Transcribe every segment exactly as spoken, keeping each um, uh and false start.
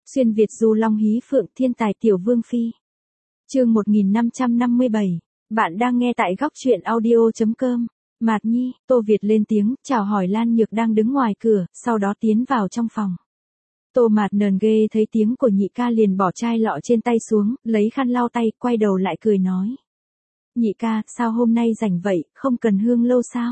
Xuyên Việt du long hí phượng thiên tài tiểu vương phi. Chương một nghìn năm trăm năm mươi bảy. Bạn đang nghe tại góc truyện audio chấm com. Mạt Nhi, Tô Việt lên tiếng, chào hỏi Lan Nhược đang đứng ngoài cửa, sau đó tiến vào trong phòng. Tô Mạt nờn ghê thấy tiếng của nhị ca liền bỏ chai lọ trên tay xuống, lấy khăn lau tay, quay đầu lại cười nói. Nhị ca, sao hôm nay rảnh vậy, không cần hương lâu sao?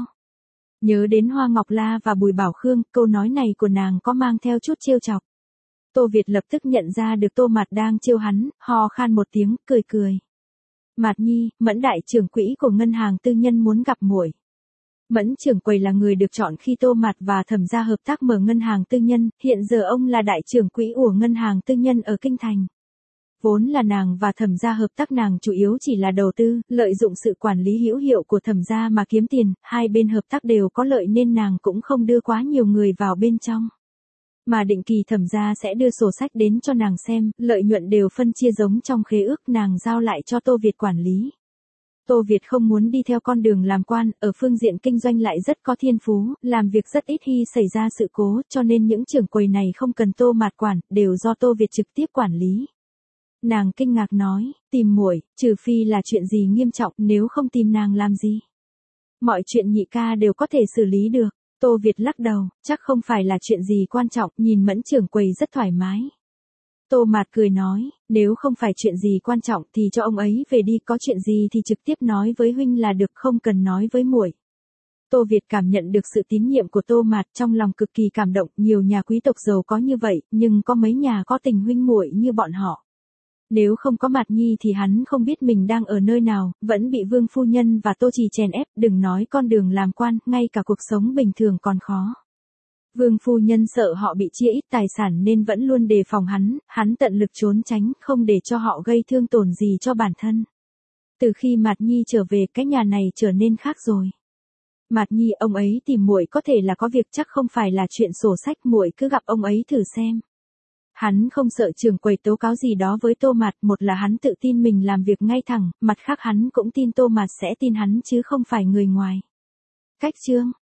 Nhớ đến Hoa Ngọc La và Bùi Bảo Khương, câu nói này của nàng có mang theo chút trêu chọc. Tô Việt lập tức nhận ra được Tô Mạt đang trêu hắn, ho khan một tiếng, cười cười. Mạt Nhi, Mẫn đại trưởng quỹ của ngân hàng tư nhân muốn gặp muội. Mẫn trưởng quầy là người được chọn khi Tô Mạt và Thẩm gia hợp tác mở ngân hàng tư nhân, hiện giờ ông là đại trưởng quỹ của ngân hàng tư nhân ở Kinh Thành. Vốn là nàng và Thẩm gia hợp tác, nàng chủ yếu chỉ là đầu tư, lợi dụng sự quản lý hữu hiệu của Thẩm gia mà kiếm tiền, hai bên hợp tác đều có lợi nên nàng cũng không đưa quá nhiều người vào bên trong. Mà định kỳ Thẩm gia sẽ đưa sổ sách đến cho nàng xem, lợi nhuận đều phân chia giống trong khế ước, nàng giao lại cho Tô Việt quản lý. Tô Việt không muốn đi theo con đường làm quan, ở phương diện kinh doanh lại rất có thiên phú, làm việc rất ít khi xảy ra sự cố, cho nên những trưởng quầy này không cần Tô Mạt quản, đều do Tô Việt trực tiếp quản lý. Nàng kinh ngạc nói, tìm muội, trừ phi là chuyện gì nghiêm trọng, nếu không tìm nàng làm gì? Mọi chuyện nhị ca đều có thể xử lý được. Tô Việt lắc đầu, chắc không phải là chuyện gì quan trọng, nhìn Mẫn trưởng quầy rất thoải mái. Tô Mạt cười nói, nếu không phải chuyện gì quan trọng thì cho ông ấy về đi, có chuyện gì thì trực tiếp nói với huynh là được, không cần nói với muội. Tô Việt cảm nhận được sự tín nhiệm của Tô Mạt, trong lòng cực kỳ cảm động, nhiều nhà quý tộc giàu có như vậy, nhưng có mấy nhà có tình huynh muội như bọn họ. Nếu không có Mạt Nhi thì hắn không biết mình đang ở nơi nào, vẫn bị Vương phu nhân và Tô Trì chèn ép, đừng nói con đường làm quan, ngay cả cuộc sống bình thường còn khó. Vương phu nhân sợ họ bị chia ít tài sản nên vẫn luôn đề phòng hắn, hắn tận lực trốn tránh, không để cho họ gây thương tổn gì cho bản thân. Từ khi Mạt Nhi trở về, cái nhà này trở nên khác rồi. Mạt Nhi, ông ấy tìm muội có thể là có việc, chắc không phải là chuyện sổ sách, muội cứ gặp ông ấy thử xem. Hắn không sợ trưởng quầy tố cáo gì đó với Tô Mạt, một là hắn tự tin mình làm việc ngay thẳng, mặt khác hắn cũng tin Tô Mạt sẽ tin hắn chứ không phải người ngoài. Cách chương,